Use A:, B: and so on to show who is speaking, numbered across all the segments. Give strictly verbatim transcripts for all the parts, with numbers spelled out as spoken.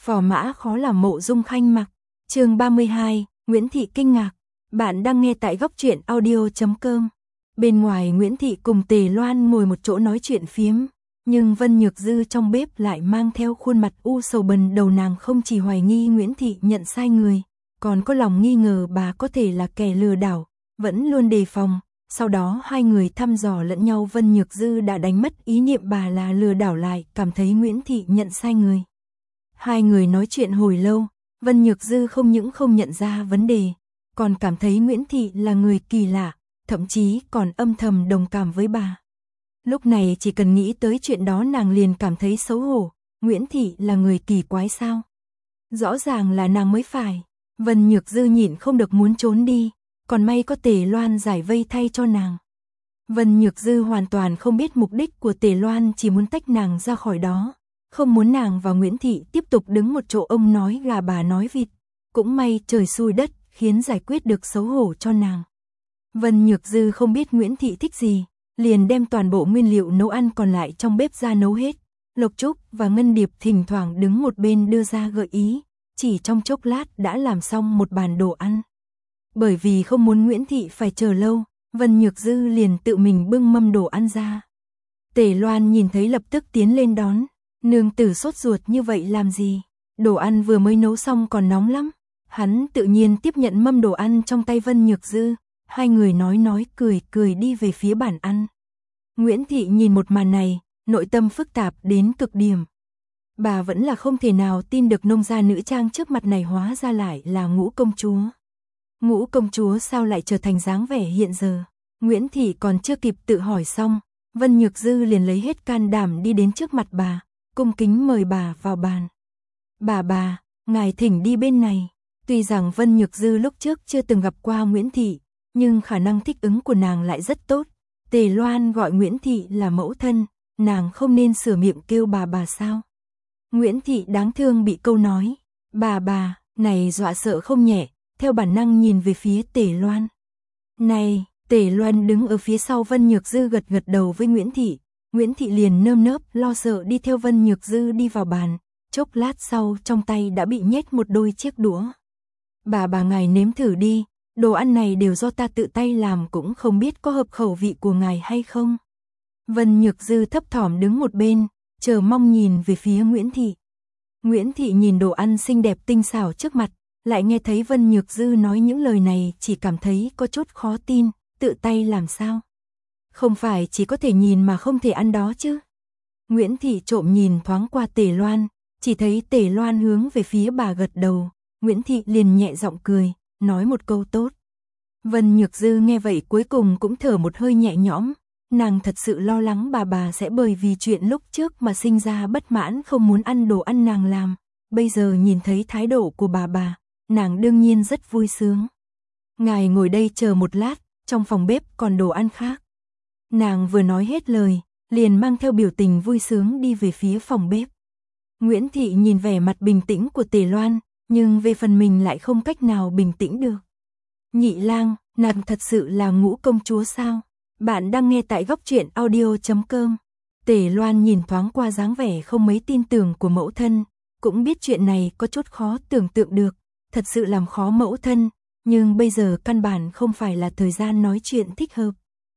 A: Phò mã khó làm mộ dung khanh mặc. Chương ba mươi hai, Nguyễn Thị kinh ngạc. Bạn đang nghe tại góc truyện audio chấm com. Bên ngoài Nguyễn Thị cùng Tề Loan ngồi một chỗ nói chuyện phiếm, nhưng Vân Nhược Dư trong bếp lại mang theo khuôn mặt u sầu bần đầu. Nàng không chỉ hoài nghi Nguyễn Thị nhận sai người, còn có lòng nghi ngờ bà có thể là kẻ lừa đảo, vẫn luôn đề phòng. Sau đó hai người thăm dò lẫn nhau. Vân Nhược Dư đã đánh mất ý niệm bà là lừa đảo, lại cảm thấy Nguyễn Thị nhận sai người. Hai người nói chuyện hồi lâu, Vân Nhược Dư không những không nhận ra vấn đề, còn cảm thấy Nguyễn Thị là người kỳ lạ, thậm chí còn âm thầm đồng cảm với bà. Lúc này chỉ cần nghĩ tới chuyện đó nàng liền cảm thấy xấu hổ. Nguyễn Thị là người kỳ quái sao? Rõ ràng là nàng mới phải. Vân Nhược Dư nhịn không được muốn trốn đi, còn may có Tề Loan giải vây thay cho nàng. Vân Nhược Dư hoàn toàn không biết mục đích của Tề Loan, chỉ muốn tách nàng ra khỏi đó, không muốn nàng và Nguyễn Thị tiếp tục đứng một chỗ ông nói gà bà nói vịt. Cũng may trời xui đất khiến giải quyết được xấu hổ cho nàng. Vân Nhược Dư không biết Nguyễn Thị thích gì, liền đem toàn bộ nguyên liệu nấu ăn còn lại trong bếp ra nấu hết. Lộc Trúc và Ngân Điệp thỉnh thoảng đứng một bên đưa ra gợi ý, chỉ trong chốc lát đã làm xong một bàn đồ ăn. Bởi vì không muốn Nguyễn Thị phải chờ lâu, Vân Nhược Dư liền tự mình bưng mâm đồ ăn ra. Tề Loan nhìn thấy lập tức tiến lên đón. Nương tử sốt ruột như vậy làm gì? Đồ ăn vừa mới nấu xong còn nóng lắm. Hắn tự nhiên tiếp nhận mâm đồ ăn trong tay Vân Nhược Dư. Hai người nói nói cười cười đi về phía bàn ăn. Nguyễn Thị nhìn một màn này, nội tâm phức tạp đến cực điểm. Bà vẫn là không thể nào tin được nông gia nữ trang trước mặt này hóa ra lại là Ngũ công chúa. Ngũ công chúa sao lại trở thành dáng vẻ hiện giờ? Nguyễn Thị còn chưa kịp tự hỏi xong, Vân Nhược Dư liền lấy hết can đảm đi đến trước mặt bà, cung kính mời bà vào bàn. Bà bà, ngài thỉnh đi bên này. Tuy rằng Vân Nhược Dư lúc trước chưa từng gặp qua Nguyễn Thị, nhưng khả năng thích ứng của nàng lại rất tốt. Tề Loan gọi Nguyễn Thị là mẫu thân, nàng không nên sửa miệng kêu bà bà sao? Nguyễn Thị đáng thương bị câu nói bà bà này dọa sợ không nhẹ, theo bản năng nhìn về phía Tề Loan. Này, Tề Loan đứng ở phía sau Vân Nhược Dư gật gật đầu với Nguyễn Thị. Nguyễn Thị liền nơm nớp lo sợ đi theo Vân Nhược Dư đi vào bàn, chốc lát sau trong tay đã bị nhét một đôi chiếc đũa. Bà bà ngài nếm thử đi, đồ ăn này đều do ta tự tay làm, cũng không biết có hợp khẩu vị của ngài hay không. Vân Nhược Dư thấp thỏm đứng một bên, chờ mong nhìn về phía Nguyễn Thị. Nguyễn Thị nhìn đồ ăn xinh đẹp tinh xảo trước mặt, lại nghe thấy Vân Nhược Dư nói những lời này, chỉ cảm thấy có chút khó tin. Tự tay làm sao? Không phải chỉ có thể nhìn mà không thể ăn đó chứ? Nguyễn Thị trộm nhìn thoáng qua Tề Loan, chỉ thấy Tề Loan hướng về phía bà gật đầu. Nguyễn Thị liền nhẹ giọng cười, nói một câu tốt. Vân Nhược Dư nghe vậy cuối cùng cũng thở một hơi nhẹ nhõm. Nàng thật sự lo lắng bà bà sẽ bởi vì chuyện lúc trước mà sinh ra bất mãn, không muốn ăn đồ ăn nàng làm. Bây giờ nhìn thấy thái độ của bà bà, nàng đương nhiên rất vui sướng. Ngài ngồi đây chờ một lát, trong phòng bếp còn đồ ăn khác. Nàng vừa nói hết lời, liền mang theo biểu tình vui sướng đi về phía phòng bếp. Nguyễn Thị nhìn vẻ mặt bình tĩnh của Tề Loan, nhưng về phần mình lại không cách nào bình tĩnh được. Nhị lang, nàng thật sự là Ngũ công chúa sao? Bạn đang nghe tại góc truyện audio chấm com. Tề Loan nhìn thoáng qua dáng vẻ không mấy tin tưởng của mẫu thân, cũng biết chuyện này có chút khó tưởng tượng được, thật sự làm khó mẫu thân, nhưng bây giờ căn bản không phải là thời gian nói chuyện thích hợp.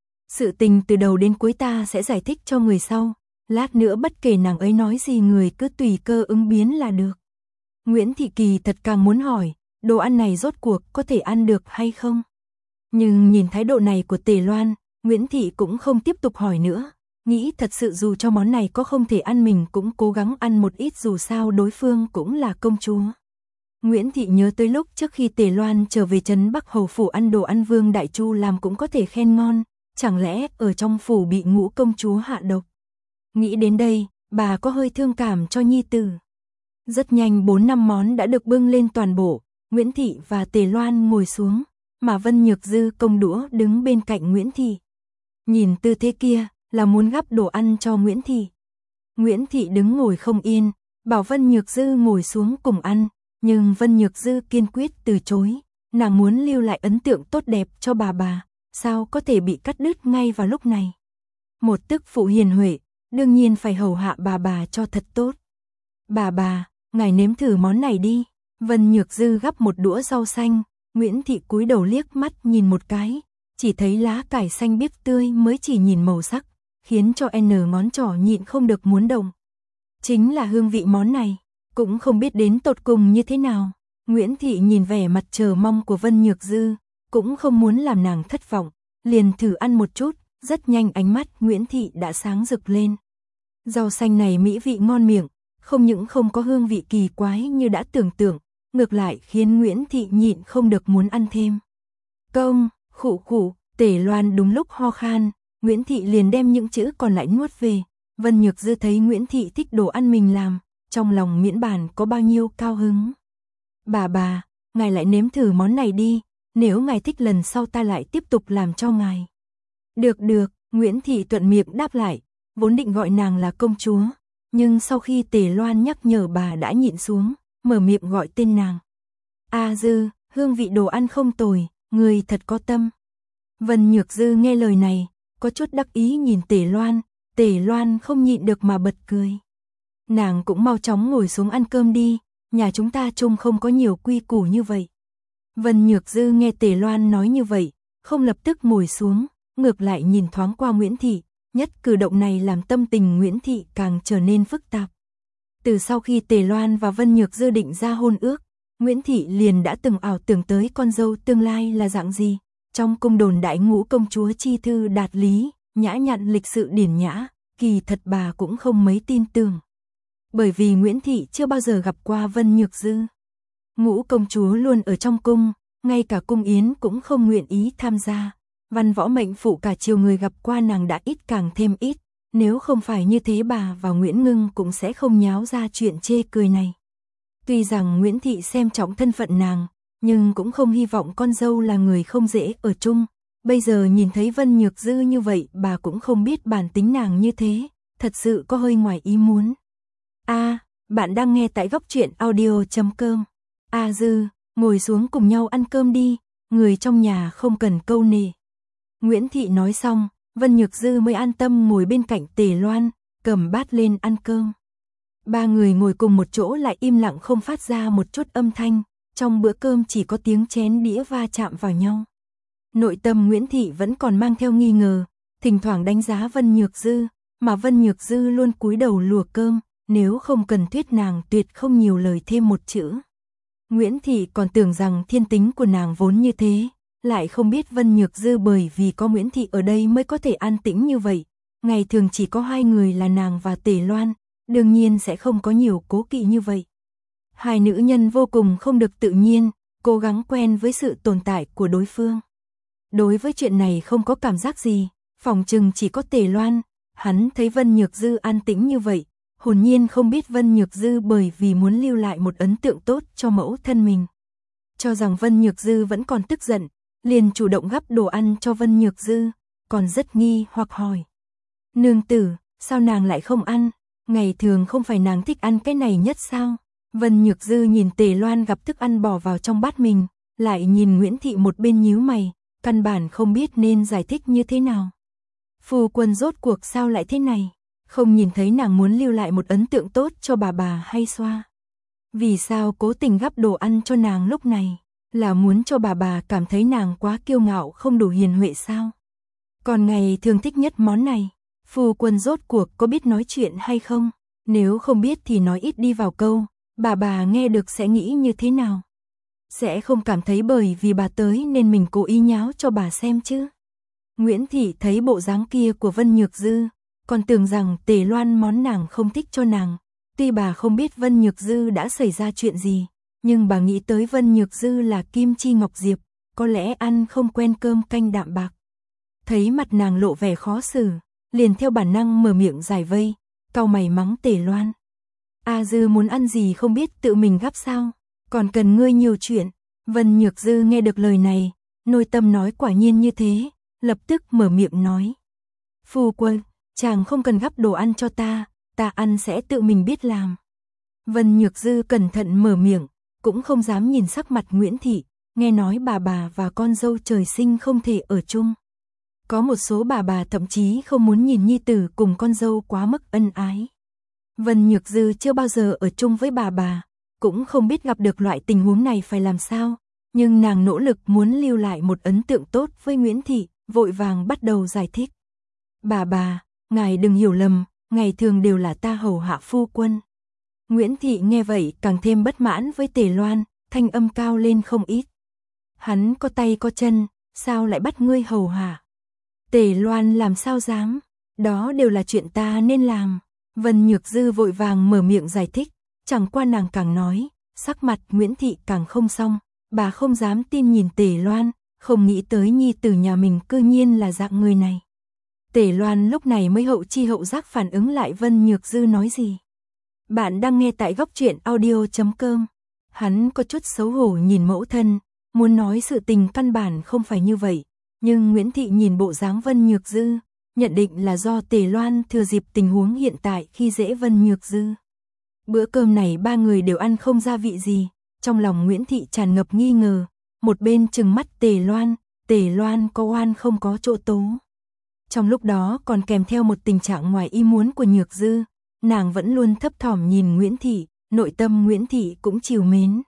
A: Sự tình từ đầu đến cuối ta sẽ giải thích cho người sau, lát nữa bất kể nàng ấy nói gì người cứ tùy cơ ứng biến là được. Nguyễn Thị kỳ thật càng muốn hỏi, đồ ăn này rốt cuộc có thể ăn được hay không? Nhưng nhìn thái độ này của Tề Loan, Nguyễn Thị cũng không tiếp tục hỏi nữa, nghĩ thật sự dù cho món này có không thể ăn mình cũng cố gắng ăn một ít, dù sao đối phương cũng là công chúa. Nguyễn Thị nhớ tới lúc trước khi Tề Loan trở về trấn Bắc Hầu phủ ăn đồ ăn Vương Đại Chu làm cũng có thể khen ngon, chẳng lẽ ở trong phủ bị Ngũ công chúa hạ độc? Nghĩ đến đây, bà có hơi thương cảm cho nhi tử. Rất nhanh bốn năm món đã được bưng lên toàn bộ, Nguyễn Thị và Tề Loan ngồi xuống, mà Vân Nhược Dư công đũa đứng bên cạnh Nguyễn Thị. Nhìn tư thế kia, là muốn gắp đồ ăn cho Nguyễn Thị. Nguyễn Thị đứng ngồi không yên, bảo Vân Nhược Dư ngồi xuống cùng ăn, nhưng Vân Nhược Dư kiên quyết từ chối, nàng muốn lưu lại ấn tượng tốt đẹp cho bà bà, sao có thể bị cắt đứt ngay vào lúc này. Một tức phụ hiền huệ, đương nhiên phải hầu hạ bà bà cho thật tốt. Bà bà, ngài nếm thử món này đi. Vân Nhược Dư gắp một đũa rau xanh, Nguyễn Thị cúi đầu liếc mắt nhìn một cái, chỉ thấy lá cải xanh biếc tươi mới chỉ nhìn màu sắc, khiến cho N ngón trỏ nhịn không được muốn động. Chính là hương vị món này, cũng không biết đến tột cùng như thế nào. Nguyễn Thị nhìn vẻ mặt chờ mong của Vân Nhược Dư, cũng không muốn làm nàng thất vọng, liền thử ăn một chút, rất nhanh ánh mắt Nguyễn Thị đã sáng rực lên. Rau xanh này mỹ vị ngon miệng, không những không có hương vị kỳ quái như đã tưởng tượng, ngược lại khiến Nguyễn Thị nhịn không được muốn ăn thêm. Công, khụ khụ, Tề Loan đúng lúc ho khan, Nguyễn Thị liền đem những chữ còn lại nuốt về. Vân Nhược Dư thấy Nguyễn Thị thích đồ ăn mình làm, trong lòng miễn bàn có bao nhiêu cao hứng. Bà bà, ngài lại nếm thử món này đi, nếu ngài thích lần sau ta lại tiếp tục làm cho ngài. Được được, Nguyễn Thị thuận miệng đáp lại, vốn định gọi nàng là công chúa, nhưng sau khi Tề Loan nhắc nhở bà đã nhịn xuống, mở miệng gọi tên nàng. A Dư, hương vị đồ ăn không tồi, người thật có tâm. Vân Nhược Dư nghe lời này, có chút đắc ý nhìn Tề Loan, Tề Loan không nhịn được mà bật cười. Nàng cũng mau chóng ngồi xuống ăn cơm đi, nhà chúng ta chung không có nhiều quy củ như vậy. Vân Nhược Dư nghe Tề Loan nói như vậy, không lập tức ngồi xuống, ngược lại nhìn thoáng qua Nguyễn Thị, nhất cử động này làm tâm tình Nguyễn Thị càng trở nên phức tạp. Từ sau khi Tề Loan và Vân Nhược Dư định ra hôn ước, Nguyễn Thị liền đã từng ảo tưởng tới con dâu tương lai là dạng gì. Trong cung đồn đại ngũ công chúa chi thư đạt lý, nhã nhặn lịch sự điển nhã, kỳ thật bà cũng không mấy tin tưởng. Bởi vì Nguyễn Thị chưa bao giờ gặp qua Vân Nhược Dư. Ngũ công chúa luôn ở trong cung, ngay cả cung yến cũng không nguyện ý tham gia. Văn võ mệnh phụ cả triều người gặp qua nàng đã ít càng thêm ít, nếu không phải như thế bà và Nguyễn Ngưng cũng sẽ không nháo ra chuyện chê cười này. Tuy rằng Nguyễn Thị xem trọng thân phận nàng, nhưng cũng không hy vọng con dâu là người không dễ ở chung. Bây giờ nhìn thấy Vân Nhược Dư như vậy, bà cũng không biết bản tính nàng như thế, thật sự có hơi ngoài ý muốn. A, à, bạn đang nghe tại góc truyện audio chấm com. A à Dư, ngồi xuống cùng nhau ăn cơm đi, người trong nhà không cần câu nệ. Nguyễn Thị nói xong, Vân Nhược Dư mới an tâm ngồi bên cạnh Tề Loan, cầm bát lên ăn cơm. Ba người ngồi cùng một chỗ lại im lặng không phát ra một chút âm thanh, trong bữa cơm chỉ có tiếng chén đĩa va chạm vào nhau. Nội tâm Nguyễn Thị vẫn còn mang theo nghi ngờ, thỉnh thoảng đánh giá Vân Nhược Dư, mà Vân Nhược Dư luôn cúi đầu lùa cơm, nếu không cần thuyết nàng tuyệt không nhiều lời thêm một chữ. Nguyễn Thị còn tưởng rằng thiên tính của nàng vốn như thế, lại không biết Vân Nhược Dư bởi vì có Nguyễn Thị ở đây mới có thể an tĩnh như vậy. Ngày thường chỉ có hai người là nàng và Tề Loan, đương nhiên sẽ không có nhiều cố kỵ như vậy. Hai nữ nhân vô cùng không được tự nhiên, cố gắng quen với sự tồn tại của đối phương. Đối với chuyện này không có cảm giác gì, phỏng chừng chỉ có Tề Loan, hắn thấy Vân Nhược Dư an tĩnh như vậy, hồn nhiên không biết Vân Nhược Dư bởi vì muốn lưu lại một ấn tượng tốt cho mẫu thân mình. Cho rằng Vân Nhược Dư vẫn còn tức giận, liền chủ động gắp đồ ăn cho Vân Nhược Dư, còn rất nghi hoặc hỏi. Nương tử, sao nàng lại không ăn? Ngày thường không phải nàng thích ăn cái này nhất sao? Vân Nhược Dư nhìn Tề Loan gặp thức ăn bỏ vào trong bát mình, lại nhìn Nguyễn Thị một bên nhíu mày, căn bản không biết nên giải thích như thế nào. Phu quân rốt cuộc sao lại thế này? Không nhìn thấy nàng muốn lưu lại một ấn tượng tốt cho bà bà hay xoa? Vì sao cố tình gắp đồ ăn cho nàng lúc này? Là muốn cho bà bà cảm thấy nàng quá kiêu ngạo không đủ hiền huệ sao? Còn ngày thường thích nhất món này, phu quân rốt cuộc có biết nói chuyện hay không? Nếu không biết thì nói ít đi vào câu, bà bà nghe được sẽ nghĩ như thế nào? Sẽ không cảm thấy bởi vì bà tới nên mình cố ý nháo cho bà xem chứ? Nguyễn Thị thấy bộ dáng kia của Vân Nhược Dư, còn tưởng rằng Tề Loan món nàng không thích cho nàng. Tuy bà không biết Vân Nhược Dư đã xảy ra chuyện gì, nhưng bà nghĩ tới Vân Nhược Dư là kim chi ngọc diệp, có lẽ ăn không quen cơm canh đạm bạc. Thấy mặt nàng lộ vẻ khó xử, liền theo bản năng mở miệng giải vây, cau mày mắng Tề Loan. A Dư muốn ăn gì không biết tự mình gắp sao, còn cần ngươi nhiều chuyện. Vân Nhược Dư nghe được lời này, nội tâm nói quả nhiên như thế, lập tức mở miệng nói. Phu quân, chàng không cần gắp đồ ăn cho ta, ta ăn sẽ tự mình biết làm. Vân Nhược Dư cẩn thận mở miệng, cũng không dám nhìn sắc mặt Nguyễn Thị, nghe nói bà bà và con dâu trời sinh không thể ở chung. Có một số bà bà thậm chí không muốn nhìn nhi tử cùng con dâu quá mức ân ái. Vân Nhược Dư chưa bao giờ ở chung với bà bà, cũng không biết gặp được loại tình huống này phải làm sao, nhưng nàng nỗ lực muốn lưu lại một ấn tượng tốt với Nguyễn Thị, vội vàng bắt đầu giải thích. Bà bà, ngài đừng hiểu lầm, ngày thường đều là ta hầu hạ phu quân. Nguyễn Thị nghe vậy càng thêm bất mãn với Tề Loan, thanh âm cao lên không ít. Hắn có tay có chân, sao lại bắt ngươi hầu hạ? Tề Loan làm sao dám, đó đều là chuyện ta nên làm. Vân Nhược Dư vội vàng mở miệng giải thích, chẳng qua nàng càng nói, sắc mặt Nguyễn Thị càng không xong, bà không dám tin nhìn Tề Loan, không nghĩ tới nhi tử nhà mình cư nhiên là dạng người này. Tề Loan lúc này mới hậu chi hậu giác phản ứng lại Vân Nhược Dư nói gì. Bạn đang nghe tại góc truyện audio chấm com. Hắn có chút xấu hổ nhìn mẫu thân, muốn nói sự tình căn bản không phải như vậy, nhưng Nguyễn Thị nhìn bộ dáng Vân Nhược Dư, nhận định là do Tề Loan thừa dịp tình huống hiện tại khi dễ Vân Nhược Dư. Bữa cơm này ba người đều ăn không gia vị gì, trong lòng Nguyễn Thị tràn ngập nghi ngờ, một bên trừng mắt Tề Loan, Tề Loan có oan không có chỗ tố. Trong lúc đó còn kèm theo một tình trạng ngoài ý muốn của Nhược Dư, nàng vẫn luôn thấp thỏm nhìn Nguyễn Thị, nội tâm Nguyễn Thị cũng trìu mến.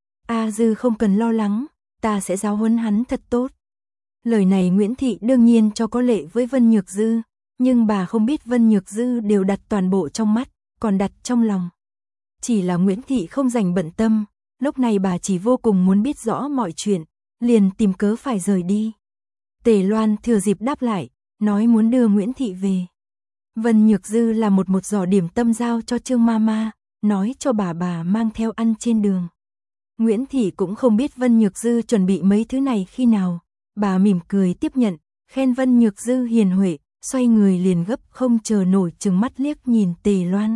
A: A Dư không cần lo lắng, ta sẽ giáo huấn hắn thật tốt. Lời này Nguyễn Thị đương nhiên cho có lệ với Vân Nhược Dư, nhưng bà không biết Vân Nhược Dư đều đặt toàn bộ trong mắt, còn đặt trong lòng. Chỉ là Nguyễn Thị không dành bận tâm, lúc này bà chỉ vô cùng muốn biết rõ mọi chuyện, liền tìm cớ phải rời đi. Tề Loan thừa dịp đáp lại, nói muốn đưa Nguyễn Thị về. Vân Nhược Dư là một một giỏ điểm tâm giao cho Trương Mama, nói cho bà bà mang theo ăn trên đường. Nguyễn Thị cũng không biết Vân Nhược Dư chuẩn bị mấy thứ này khi nào, bà mỉm cười tiếp nhận, khen Vân Nhược Dư hiền huệ, xoay người liền gấp không chờ nổi trừng mắt liếc nhìn Tề Loan.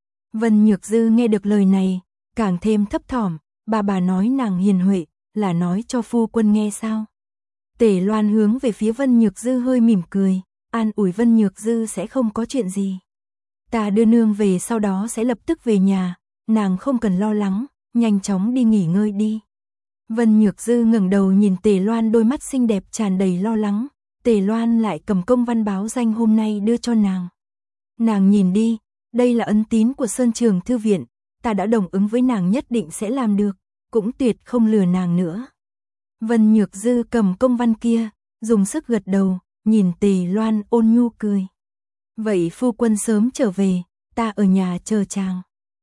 A: Vân Nhược Dư nghe được lời này, càng thêm thấp thỏm, bà bà nói nàng hiền huệ, là nói cho phu quân nghe sao? Tề Loan hướng về phía Vân Nhược Dư hơi mỉm cười, an ủi Vân Nhược Dư sẽ không có chuyện gì. Ta đưa nương về sau đó sẽ lập tức về nhà, nàng không cần lo lắng, nhanh chóng đi nghỉ ngơi đi. Vân Nhược Dư ngẩng đầu nhìn Tề Loan, đôi mắt xinh đẹp tràn đầy lo lắng, Tề Loan lại cầm công văn báo danh hôm nay đưa cho nàng. Nàng nhìn đi, đây là ấn tín của Sơn Trường Thư viện, ta đã đồng ứng với nàng nhất định sẽ làm được, cũng tuyệt không lừa nàng nữa. Vân Nhược Dư cầm công văn kia, dùng sức gật đầu, nhìn Tề Loan ôn nhu cười. Vậy phu quân sớm trở về, ta ở nhà chờ chàng.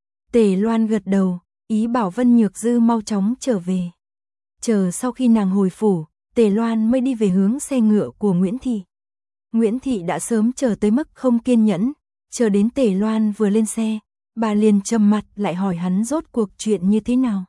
A: Tề Loan gật đầu, ý bảo Vân Nhược Dư mau chóng trở về. Chờ sau khi nàng hồi phủ, Tề Loan mới đi về hướng xe ngựa của Nguyễn Thị. Nguyễn Thị đã sớm chờ tới mức không kiên nhẫn, chờ đến Tề Loan vừa lên xe, bà liền trầm mặt lại hỏi hắn rốt cuộc chuyện như thế nào.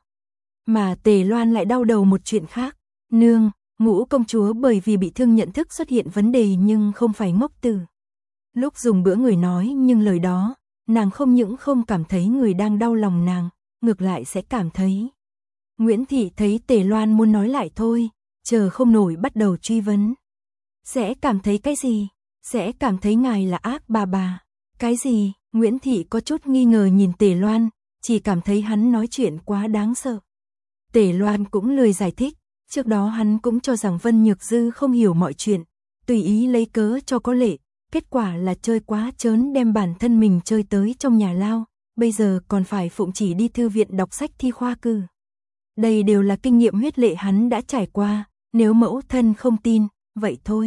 A: Mà Tề Loan lại đau đầu một chuyện khác, nương, Ngũ công chúa bởi vì bị thương nhận thức xuất hiện vấn đề nhưng không phải ngốc tử. Lúc dùng bữa người nói nhưng lời đó, nàng không những không cảm thấy người đang đau lòng nàng, ngược lại sẽ cảm thấy. Nguyễn Thị thấy Tề Loan muốn nói lại thôi, chờ không nổi bắt đầu truy vấn. Sẽ cảm thấy cái gì? Sẽ cảm thấy ngài là ác bà bà. Cái gì? Nguyễn Thị có chút nghi ngờ nhìn Tề Loan, chỉ cảm thấy hắn nói chuyện quá đáng sợ. Tề Loan cũng lười giải thích, trước đó hắn cũng cho rằng Vân Nhược Dư không hiểu mọi chuyện, tùy ý lấy cớ cho có lệ, kết quả là chơi quá trớn đem bản thân mình chơi tới trong nhà lao, bây giờ còn phải phụng chỉ đi thư viện đọc sách thi khoa cử. Đây đều là kinh nghiệm huyết lệ hắn đã trải qua, nếu mẫu thân không tin, vậy thôi.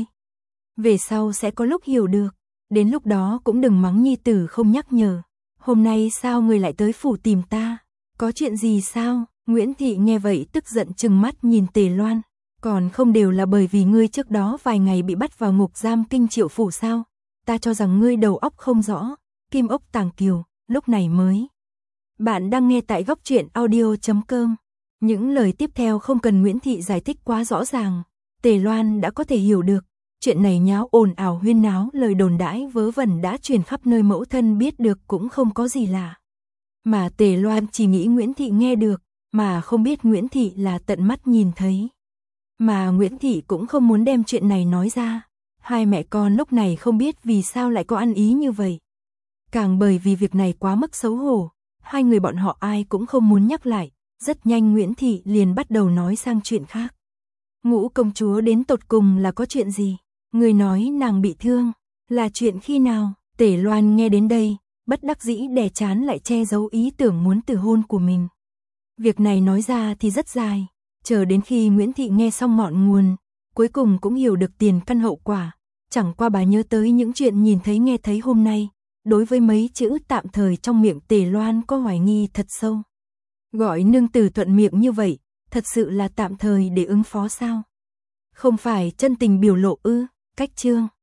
A: Về sau sẽ có lúc hiểu được, đến lúc đó cũng đừng mắng nhi tử không nhắc nhở. Hôm nay sao người lại tới phủ tìm ta? Có chuyện gì sao? Nguyễn Thị nghe vậy tức giận trừng mắt nhìn Tề Loan. Còn không đều là bởi vì ngươi trước đó vài ngày bị bắt vào ngục giam Kinh Triệu phủ sao? Ta cho rằng ngươi đầu óc không rõ, kim ốc tàng kiều, lúc này mới. Bạn đang nghe tại góc truyện audio chấm com. Những lời tiếp theo không cần Nguyễn Thị giải thích quá rõ ràng, Tề Loan đã có thể hiểu được. Chuyện này nháo ồn ào huyên náo, lời đồn đãi vớ vẩn đã truyền khắp nơi, mẫu thân biết được cũng không có gì lạ. Mà Tề Loan chỉ nghĩ Nguyễn Thị nghe được, mà không biết Nguyễn Thị là tận mắt nhìn thấy. Mà Nguyễn Thị cũng không muốn đem chuyện này nói ra. Hai mẹ con lúc này không biết vì sao lại có ăn ý như vậy. Càng bởi vì việc này quá mức xấu hổ, hai người bọn họ ai cũng không muốn nhắc lại. Rất nhanh Nguyễn Thị liền bắt đầu nói sang chuyện khác. Ngũ công chúa đến tột cùng là có chuyện gì? Người nói nàng bị thương, là chuyện khi nào? Tề Loan nghe đến đây, bất đắc dĩ đè chán lại che giấu ý tưởng muốn từ hôn của mình. Việc này nói ra thì rất dài, chờ đến khi Nguyễn Thị nghe xong ngọn nguồn, cuối cùng cũng hiểu được tiền căn hậu quả, chẳng qua bà nhớ tới những chuyện nhìn thấy nghe thấy hôm nay, đối với mấy chữ tạm thời trong miệng Tề Loan có hoài nghi thật sâu. Gọi nương tử thuận miệng như vậy, thật sự là tạm thời để ứng phó sao? Không phải chân tình biểu lộ ư? Cách chương